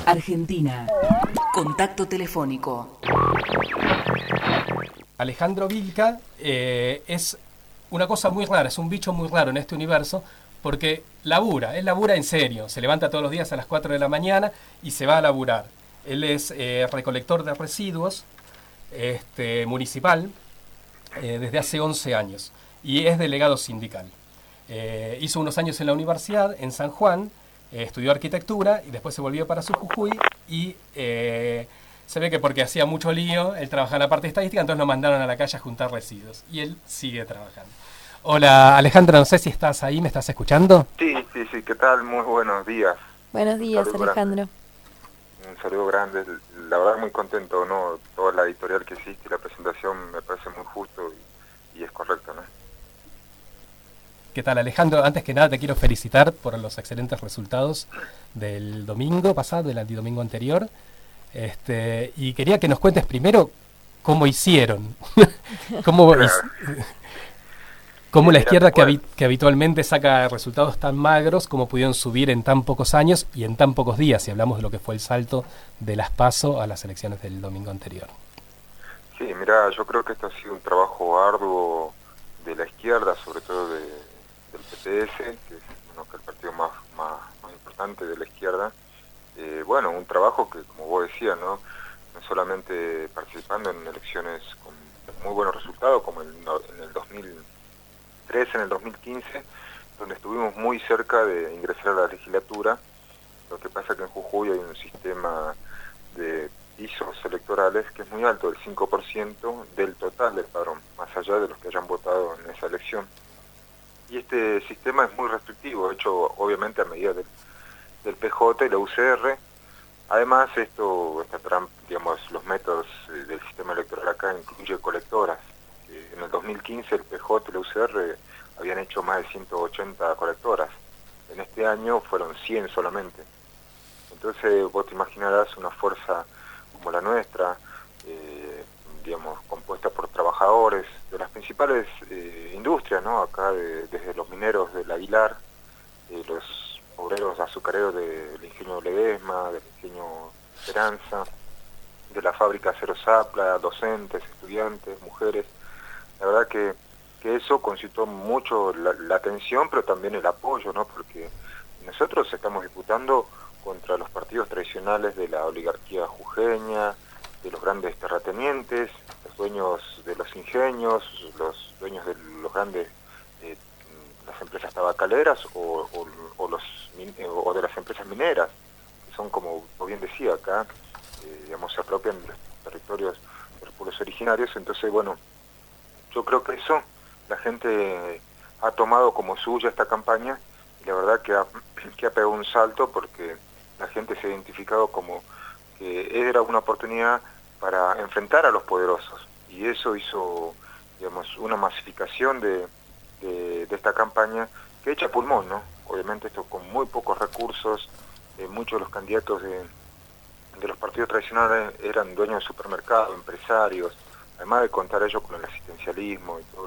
Argentina. Contacto telefónico. Alejandro Vilca es una cosa muy rara, es un bicho muy raro en este universo, porque él labura en serio, se levanta todos los días a las 4 de la mañana y se va a laburar. Él es recolector de residuos municipal desde hace 11 años y es delegado sindical. Hizo unos años en la universidad, en San Juan, estudió arquitectura y después se volvió para su Jujuy y se ve que porque hacía mucho lío, él trabajaba en la parte estadística, entonces lo mandaron a la calle a juntar residuos y él sigue trabajando. Hola Alejandra, no sé si estás ahí, ¿me estás escuchando? Sí, ¿qué tal? Muy buenos días. Buenos días, Alejandro. Un saludo grande, la verdad muy contento, ¿no? Toda la editorial que hiciste y la presentación me parece muy justo y es correcto, ¿no? ¿Qué tal, Alejandro? Antes que nada te quiero felicitar por los excelentes resultados del domingo pasado, del antidomingo anterior. Y quería que nos cuentes primero cómo hicieron. cómo la izquierda que habitualmente saca resultados tan magros, cómo pudieron subir en tan pocos años y en tan pocos días, si hablamos de lo que fue el salto de las PASO a las elecciones del domingo anterior. Sí, mira, yo creo que esto ha sido un trabajo arduo de la izquierda, sobre todo del PTS, que es el partido más importante de la izquierda. Un trabajo que, como vos decías, no solamente participando en elecciones con muy buenos resultados, como en el 2013, en el 2015, donde estuvimos muy cerca de ingresar a la legislatura. Lo que pasa que en Jujuy hay un sistema de pisos electorales que es muy alto, el 5% del total del padrón, más allá de los que hayan votado en esa elección. Y este sistema es muy restrictivo, hecho obviamente a medida del PJ y la UCR. Además, los métodos del sistema electoral acá incluye colectoras. En el 2015 el PJ y la UCR habían hecho más de 180 colectoras. En este año fueron 100 solamente. Entonces vos te imaginarás una fuerza como la nuestra, compuesta por trabajadores de las principales industrias, ¿no? Acá desde los mineros del Aguilar, los obreros azucareros del ingenio Ledesma, del ingenio Esperanza, de la fábrica Acero Zapla, docentes, estudiantes, mujeres. La verdad que eso concitó mucho la atención, pero también el apoyo, ¿no? Porque nosotros estamos disputando contra los partidos tradicionales de la oligarquía jujeña, de los grandes terratenientes, los dueños de los ingenios, los dueños de los grandes las empresas tabacaleras o de las empresas mineras, que son, como bien decía acá, se apropian de los territorios de los pueblos originarios. Entonces, yo creo que eso la gente ha tomado como suya esta campaña y la verdad que ha pegado un salto, porque la gente se ha identificado como que era una oportunidad para enfrentar a los poderosos, y eso hizo, una masificación de esta campaña que echa pulmón, ¿no? Obviamente esto con muy pocos recursos. Muchos de los candidatos de los partidos tradicionales eran dueños de supermercados, empresarios, además de contar ellos con el asistencialismo y todo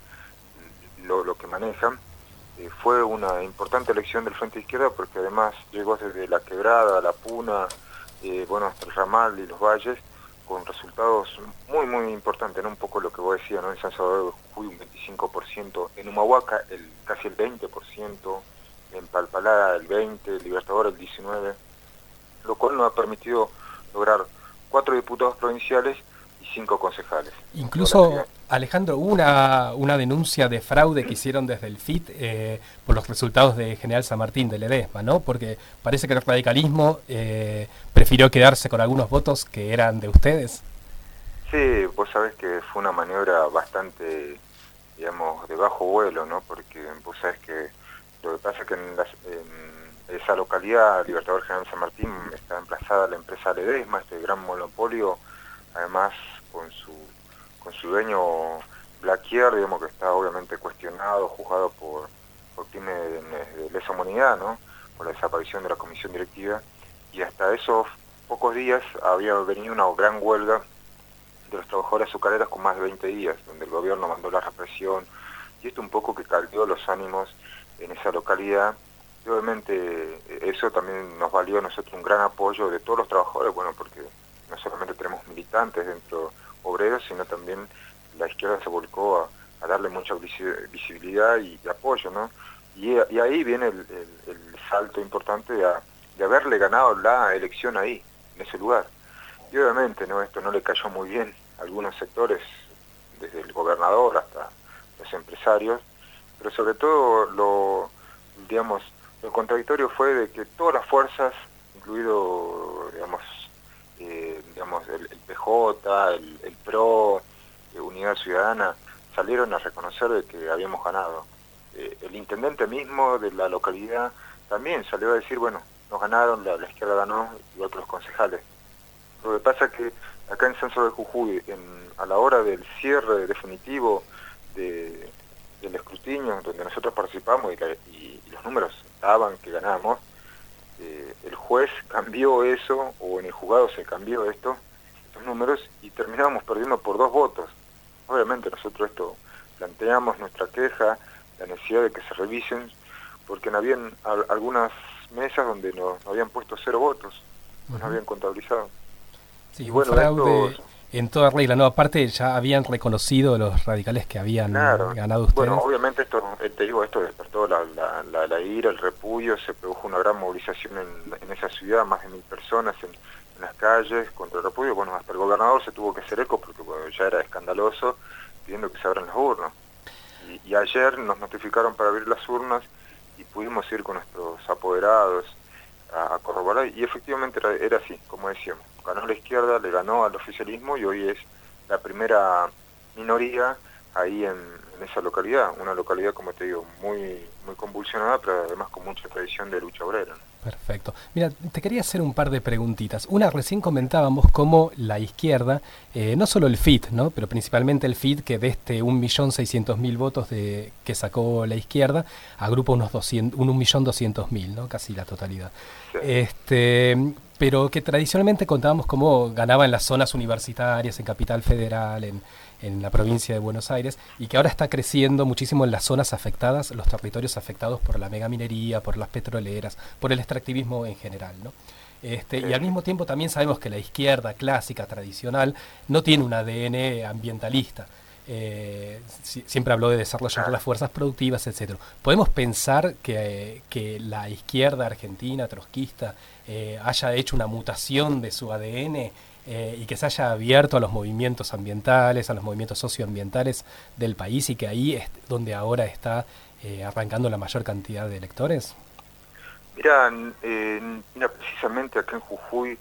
lo que manejan. Fue una importante elección del Frente Izquierda, porque además llegó desde La Quebrada, La Puna, hasta el Ramal y los Valles, con resultados muy importantes, ¿no? Un poco lo que vos decías, ¿no? En San Salvador de Jujuy un 25%, en Humahuaca casi el 20%, en Palpalá el 20%, Libertador el 19%, lo cual nos ha permitido lograr 4 diputados provinciales y 5 concejales. Incluso, Alejandro, hubo una denuncia de fraude que hicieron desde el FIT por los resultados de General San Martín de Ledesma, ¿no? Porque parece que el radicalismo prefirió quedarse con algunos votos que eran de ustedes. Sí, vos sabés que fue una maniobra bastante, de bajo vuelo, ¿no? Porque vos sabés que lo que pasa es que en esa localidad, Libertador General San Martín, está emplazada la empresa Ledesma, este gran monopolio, además con su dueño Blaquier, que está obviamente cuestionado, juzgado por crímenes de lesa humanidad, ¿no? Por la desaparición de la comisión directiva, y hasta esos pocos días había venido una gran huelga de los trabajadores azucareros con más de 20 días, donde el gobierno mandó la represión, y esto un poco que caldeó los ánimos en esa localidad, Y obviamente eso también nos valió a nosotros un gran apoyo de todos los trabajadores, bueno, porque no solamente tenemos militantes dentro obreros, sino también la izquierda se volcó a darle mucha visibilidad y apoyo, ¿no? Y ahí viene el salto importante de haberle ganado la elección ahí, en ese lugar. Y obviamente, ¿no?, esto no le cayó muy bien a algunos sectores, desde el gobernador hasta los empresarios, pero sobre todo lo contradictorio fue de que todas las fuerzas, incluido el PJ, el PRO, Unidad Ciudadana, salieron a reconocer de que habíamos ganado. El intendente mismo de la localidad también salió a decir, bueno, nos ganaron, la izquierda ganó, igual que los concejales. Lo que pasa es que acá en Censo de Jujuy, a la hora del cierre definitivo del escrutinio, donde nosotros participamos y los números daban que ganábamos, el juez cambió eso, o en el juzgado se cambió estos números, y terminábamos perdiendo por 2 votos. Obviamente nosotros planteamos nuestra queja, la necesidad de que se revisen, porque habían algunas mesas donde nos habían puesto 0 votos, nos habían contabilizado. Sí, y bueno, fraude en toda regla, ¿no? Aparte ya habían reconocido los radicales que habían ganado ustedes. Bueno, obviamente esto despertó la ira, el repudio, se produjo una gran movilización en esa ciudad, más de 1000 personas en las calles contra el repudio. Bueno, hasta el gobernador se tuvo que hacer eco porque ya era escandaloso, pidiendo que se abran las urnas. Y ayer nos notificaron para abrir las urnas y pudimos ir con nuestros apoderados a corroborar, y efectivamente era así, como decíamos. Ganó la izquierda, le ganó al oficialismo, y hoy es la primera minoría ahí en esa localidad, una localidad, como te digo, muy convulsionada, pero además con mucha tradición de lucha obrera, ¿no? Perfecto. Mira, te quería hacer un par de preguntitas. Una, recién comentábamos cómo la izquierda, no solo el FIT, ¿no?, pero principalmente el FIT, que de este 1.600.000 votos que sacó la izquierda, agrupa unos 1.200.000, ¿no?, casi la totalidad. Sí. Pero que tradicionalmente contábamos cómo ganaba en las zonas universitarias, en Capital Federal, en la provincia de Buenos Aires, y que ahora está creciendo muchísimo en las zonas afectadas, los territorios afectados por la megaminería, por las petroleras, por el extractivismo en general, ¿no? Y al mismo tiempo también sabemos que la izquierda clásica, tradicional, no tiene un ADN ambientalista. Siempre habló de desarrollar las fuerzas productivas, etcétera. ¿Podemos pensar que la izquierda argentina, trotskista, haya hecho una mutación de su ADN y que se haya abierto a los movimientos ambientales, a los movimientos socioambientales del país, y que ahí es donde ahora está arrancando la mayor cantidad de electores? Mira, precisamente acá en Jujuy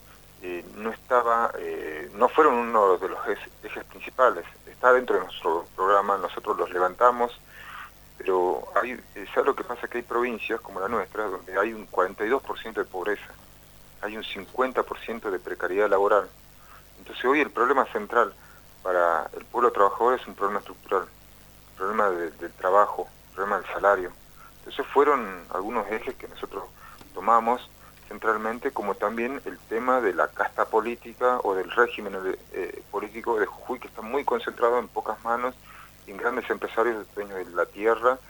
no fueron uno de los ejes principales. Está dentro de nuestro programa, nosotros los levantamos, pero ¿sabes lo que pasa? Que hay provincias como la nuestra donde hay un 42% de pobreza, hay un 50% de precariedad laboral. Entonces hoy el problema central para el pueblo trabajador es un problema estructural, el problema del trabajo, el problema del salario. Entonces fueron algunos ejes que nosotros tomamos centralmente, como también el tema de la casta política o del régimen político de Jujuy, que está muy concentrado en pocas manos y en grandes empresarios dueños de la tierra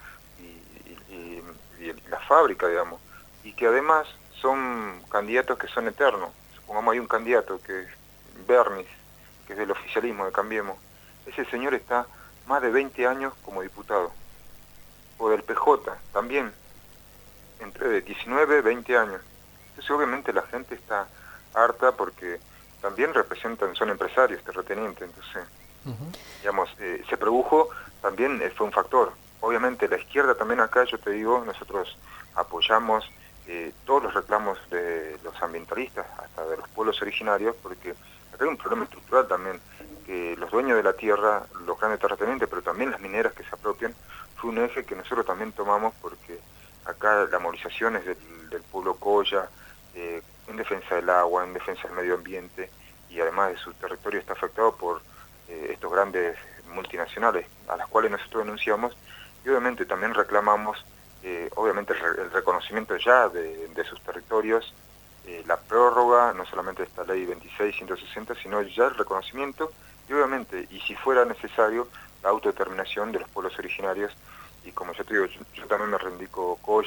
y la fábrica, digamos, y que además son candidatos que son eternos. Supongamos hay un candidato que es Bernis, que es del oficialismo de Cambiemos. Ese señor está más de 20 años como diputado. O del PJ, también, entre 19 y 20 años. Entonces obviamente la gente está harta porque también son empresarios, terratenientes. Entonces, digamos, se produjo, también fue un factor. Obviamente la izquierda también acá, yo te digo, nosotros apoyamos todos los reclamos de los ambientalistas, hasta de los pueblos originarios, porque acá hay un problema estructural también, que los dueños de la tierra, los grandes terratenientes, pero también las mineras que se apropian, fue un eje que nosotros también tomamos, porque acá la movilización es del pueblo Coya, en defensa del agua, en defensa del medio ambiente, y además de su territorio está afectado por estos grandes multinacionales, a las cuales nosotros denunciamos, y obviamente también reclamamos obviamente el reconocimiento ya de sus territorios, la prórroga, no solamente de esta ley 26.160, sino ya el reconocimiento, y obviamente, y si fuera necesario, la autodeterminación de los pueblos originarios. Y como yo te digo, yo también me rendí con Coya,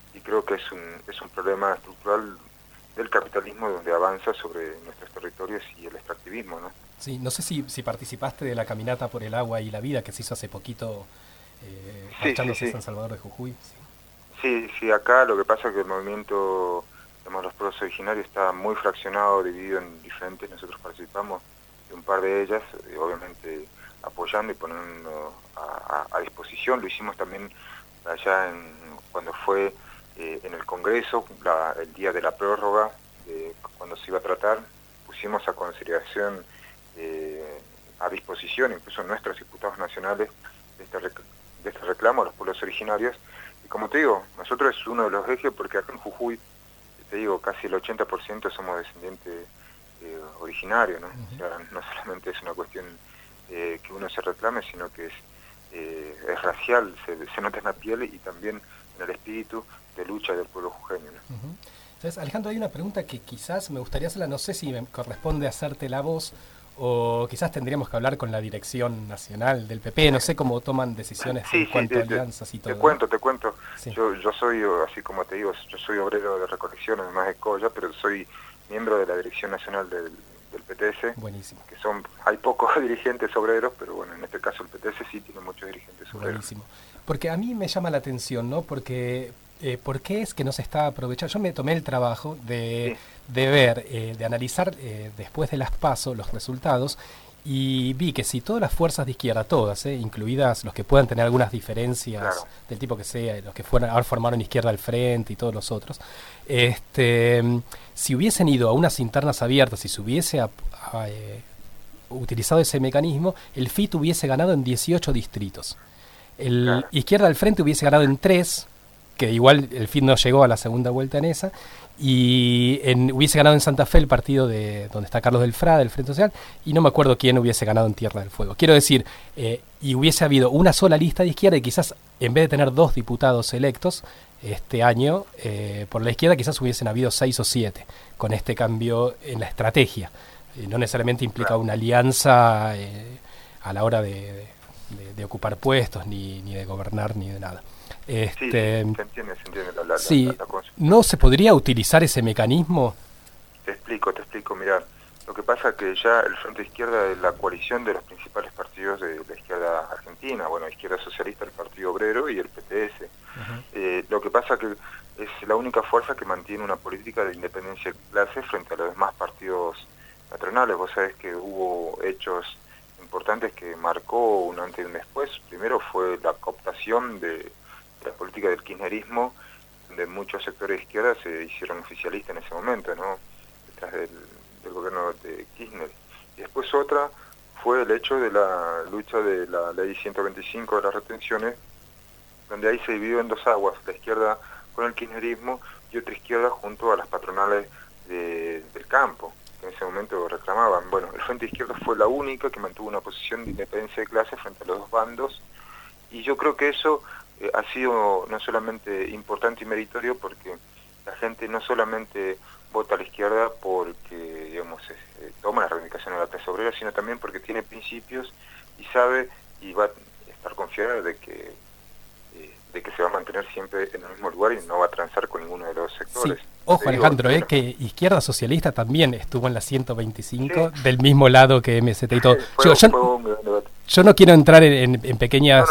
y creo que es un problema estructural del capitalismo donde avanza sobre nuestros territorios y el extractivismo, ¿no? Sí, no sé si participaste de la caminata por el agua y la vida que se hizo hace poquito marchándose a San Salvador de Jujuy. Sí, acá lo que pasa es que el movimiento, digamos, los pueblos originarios está muy fraccionado, dividido en diferentes. Nosotros participamos de un par de ellas, obviamente apoyando y poniendo a disposición. Lo hicimos también allá cuando fue en el Congreso, el día de la prórroga, cuando se iba a tratar, pusimos a consideración, a disposición, incluso nuestros diputados nacionales, de este reclamo a los pueblos originarios. Y como te digo, nosotros es uno de los ejes, porque acá en Jujuy, te digo, casi el 80% somos descendientes originarios, ¿no? O sea, no solamente es una cuestión que uno se reclame, sino que es racial, se nota en la piel y también en el espíritu de lucha del pueblo jujeño, ¿no? Entonces, Alejandro, hay una pregunta que quizás me gustaría hacerla, no sé si me corresponde hacerte la voz, o quizás tendríamos que hablar con la dirección nacional del PP, no sé cómo toman decisiones en cuanto a alianzas y todo. Te cuento. Sí. Yo soy, así como te digo, yo soy obrero de recolección, además de Colla, pero soy miembro de la dirección nacional del PTS. Buenísimo. Hay pocos dirigentes obreros, pero bueno, en este caso el PTS sí tiene muchos dirigentes obreros. Buenísimo. Porque a mí me llama la atención, ¿no? Porque ¿por qué es que no se está aprovechando? Yo me tomé el trabajo de ver, de analizar después de las PASO los resultados, y vi que si todas las fuerzas de izquierda, todas, incluidas los que puedan tener algunas diferencias del tipo que sea, los que ahora formaron Izquierda al Frente y todos los otros, si hubiesen ido a unas internas abiertas, si se hubiese utilizado ese mecanismo, el FIT hubiese ganado en 18 distritos. Izquierda al Frente hubiese ganado en 3, que igual el FIT no llegó a la segunda vuelta en esa, y hubiese ganado en Santa Fe el partido donde está Carlos del Fra, del Frente Social, y no me acuerdo quién hubiese ganado en Tierra del Fuego. Quiero decir, y hubiese habido una sola lista de izquierda, y quizás en vez de tener 2 diputados electos este año, por la izquierda quizás hubiesen habido 6 o 7, con este cambio en la estrategia. No necesariamente implica una alianza a la hora de ocupar puestos, ni de gobernar, ni de nada. Se entiende ¿No se podría utilizar ese mecanismo? Te explico, mirá, lo que pasa es que ya el Frente Izquierda es la coalición de los principales partidos de la izquierda argentina, bueno, Izquierda Socialista, el Partido Obrero y el PTS. Lo que pasa que es la única fuerza que mantiene una política de independencia de clase frente a los demás partidos patronales. Vos sabés que hubo hechos importantes que marcó un antes y un después. Primero fue la cooptación de la política del kirchnerismo, donde muchos sectores de izquierda se hicieron oficialistas en ese momento, ¿no? Detrás del gobierno de Kirchner. Y después otra fue el hecho de la lucha de la ley 125 de las retenciones, donde ahí se dividió en 2 aguas, la izquierda con el kirchnerismo y otra izquierda junto a las patronales del campo, que en ese momento reclamaban. Bueno, el Frente Izquierda fue la única que mantuvo una posición de independencia de clase frente a los 2 bandos, y yo creo que eso ha sido no solamente importante y meritorio, porque la gente no solamente vota a la izquierda porque, digamos, toma la reivindicación de la clase obrera, sino también porque tiene principios y sabe y va a estar confiada de que se va a mantener siempre en el mismo lugar y no va a transar con ninguno de los sectores. Sí. Ojo, Alejandro, que Izquierda Socialista también estuvo en la 125, del mismo lado que MST y todo. Yo no quiero entrar en pequeñas...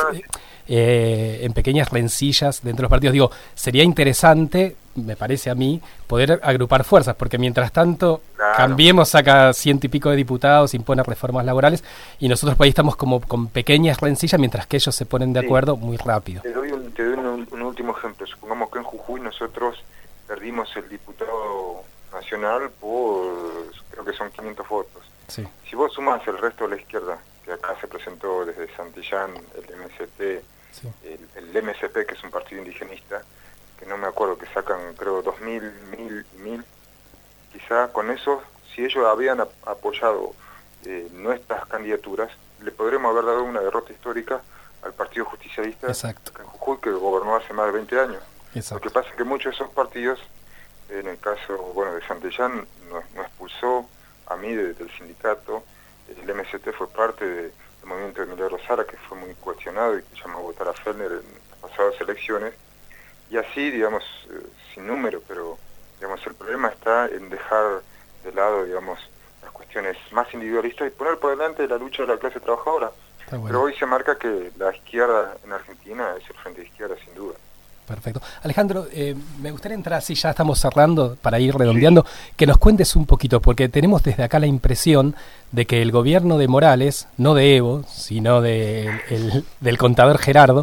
en pequeñas rencillas dentro de los partidos. Digo, sería interesante, me parece a mí, poder agrupar fuerzas, porque mientras tanto Cambiemos saca 100 y pico de diputados, impone reformas laborales, y nosotros por ahí estamos como con pequeñas rencillas, mientras que ellos se ponen de acuerdo muy rápido. Te doy un último ejemplo. Supongamos que en Jujuy nosotros perdimos el diputado nacional por, creo que son 500 votos. Sí. Si vos sumás el resto de la izquierda, que acá se presentó desde Santillán, el MST, sí, el MSP, que es un partido indigenista, que no me acuerdo, que sacan creo 2.000, 1.000, quizá con eso, si ellos habían apoyado nuestras candidaturas, le podremos haber dado una derrota histórica al Partido Justicialista. Exacto, en Jujuy, que gobernó hace más de 20 años. Exacto. Lo que pasa es que muchos de esos partidos, en el caso de Santillán, nos expulsó a mí del sindicato. El MST fue parte del movimiento de Milagro Sara, que fue muy cuestionado y que llamó a votar a Fellner en las pasadas elecciones. y así, digamos, sin número, pero digamos el problema está en dejar de lado, digamos, las cuestiones más individualistas y poner por delante la lucha de la clase trabajadora. Bueno. Pero hoy se marca que la izquierda en Argentina es el frente de izquierda, sin duda. Perfecto. Alejandro, me gustaría entrar, así ya estamos cerrando, para ir redondeando, que nos cuentes un poquito, porque tenemos desde acá la impresión de que el gobierno de Morales, no de Evo, sino del contador Gerardo,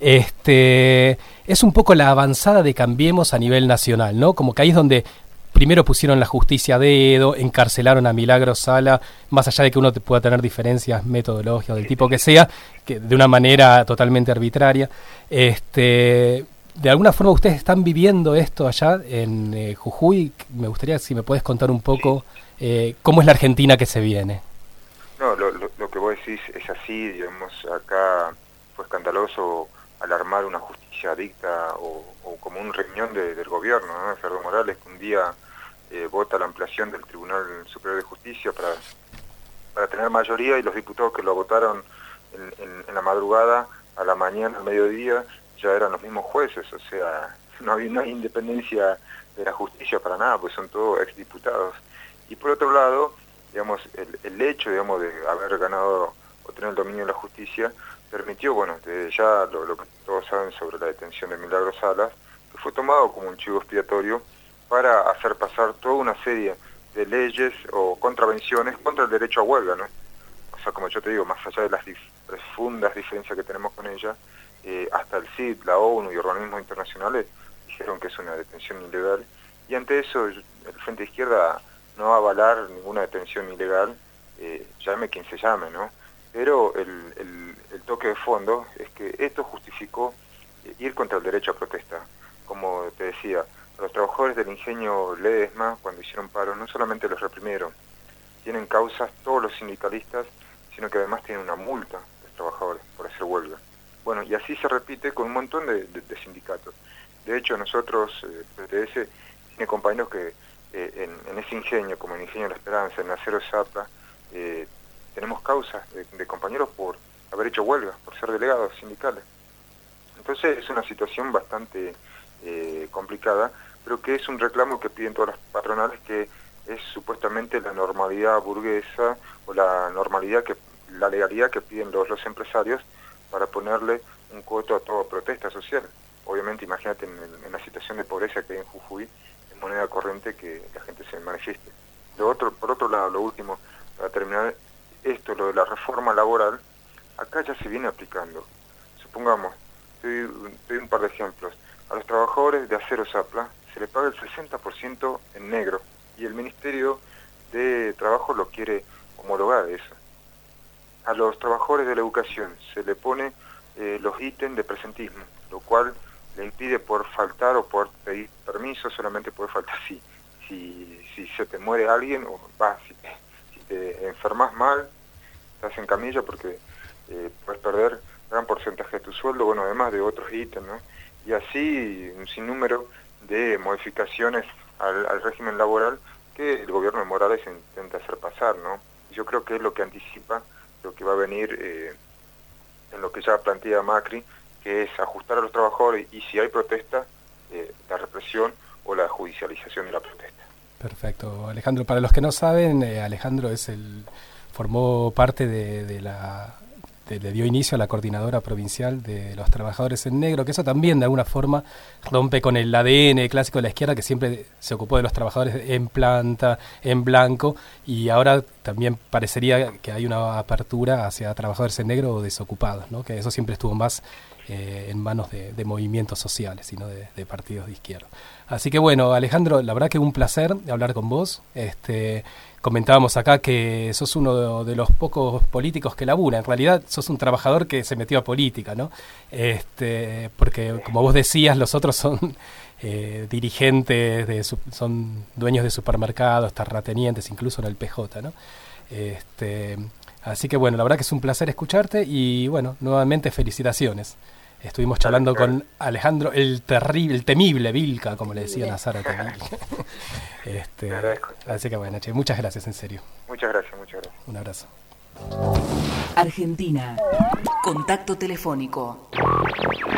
es un poco la avanzada de Cambiemos a nivel nacional, ¿no? Como que ahí es donde primero pusieron la justicia a dedo, encarcelaron a Milagros Sala, más allá de que uno pueda tener diferencias metodológicas del tipo que sea, que de una manera totalmente arbitraria. De alguna forma ustedes están viviendo esto allá en Jujuy. Me gustaría si me puedes contar un poco cómo es la Argentina que se viene. No, lo que vos decís es así, digamos, acá fue escandaloso alarmar una justicia adicta o como un riñón del gobierno, ¿no? Gerardo Morales, que un día vota la ampliación del Tribunal Superior de Justicia para tener mayoría, y los diputados que lo votaron en la madrugada, a la mañana, al mediodía, ya eran los mismos jueces. O sea, no hay independencia de la justicia para nada, pues son todos exdiputados. Y por otro lado, digamos, el hecho, digamos, de haber ganado o tener el dominio de la justicia permitió, bueno, ya lo que todos saben sobre la detención de Milagros Salas, que fue tomado como un chivo expiatorio para hacer pasar toda una serie de leyes o contravenciones contra el derecho a huelga, ¿no? O sea, como yo te digo, más allá de las profundas diferencias que tenemos con ella, hasta el CID, la ONU y organismos internacionales dijeron que es una detención ilegal, y ante eso el Frente de Izquierda no va a avalar ninguna detención ilegal, llame quien se llame, ¿no? Pero el toque de fondo es que esto justificó ir contra el derecho a protesta. Como te decía, los trabajadores del ingenio Ledesma, cuando hicieron paro, no solamente los reprimieron, tienen causas todos los sindicalistas, sino que además tienen una multa los trabajadores por hacer huelga. Bueno, y así se repite con un montón de sindicatos. De hecho, nosotros, PTS, tiene compañeros que en ese ingenio, como el Ingenio La Esperanza, en Acero Zapla, tenemos causas de compañeros por haber hecho huelga, por ser delegados sindicales. Entonces es una situación bastante complicada, pero que es un reclamo que piden todas las patronales, que es supuestamente la normalidad burguesa o la legalidad que piden los empresarios para ponerle un coto a toda protesta social. Obviamente, imagínate en la situación de pobreza que hay en Jujuy, es moneda corriente que la gente se manifieste. Por otro lado, lo último, para terminar esto, lo de la reforma laboral, acá ya se viene aplicando. Supongamos, te doy un par de ejemplos. A los trabajadores de Acero Zapla se le paga el 60% en negro, y el Ministerio de Trabajo lo quiere homologar eso. A los trabajadores de la educación se le pone los ítems de presentismo, lo cual le impide poder faltar o poder pedir permiso, solamente puede faltar si se te muere alguien, o si te enfermas mal, estás en camilla, porque puedes perder gran porcentaje de tu sueldo, bueno, además de otros ítems, ¿no? Y así un sinnúmero de modificaciones al régimen laboral que el gobierno de Morales intenta hacer pasar, ¿no? Yo creo que es lo que anticipa lo que va a venir en lo que ya plantea Macri, que es ajustar a los trabajadores, y si hay protesta, la represión o la judicialización de la protesta. Perfecto. Alejandro, para los que no saben, Alejandro formó parte le dio inicio a la coordinadora provincial de los trabajadores en negro, que eso también de alguna forma rompe con el ADN clásico de la izquierda, que siempre se ocupó de los trabajadores en planta, en blanco, y ahora también parecería que hay una apertura hacia trabajadores en negro o desocupados, ¿no? Que eso siempre estuvo más en manos de movimientos sociales y no de partidos de izquierda. Así que bueno, Alejandro, la verdad que un placer hablar con vos. Comentábamos acá que sos uno de los pocos políticos que labura. En realidad sos un trabajador que se metió a política, ¿no? Porque como vos decías, los otros son dirigentes, son dueños de supermercados, terratenientes, incluso en el PJ, ¿no? Así que bueno, la verdad que es un placer escucharte y bueno, nuevamente felicitaciones. Estuvimos charlando con Alejandro, el temible Vilca, como le decían a Sara Temible. Así que bueno, che, muchas gracias, en serio. Muchas gracias. Un abrazo. Argentina. Contacto telefónico.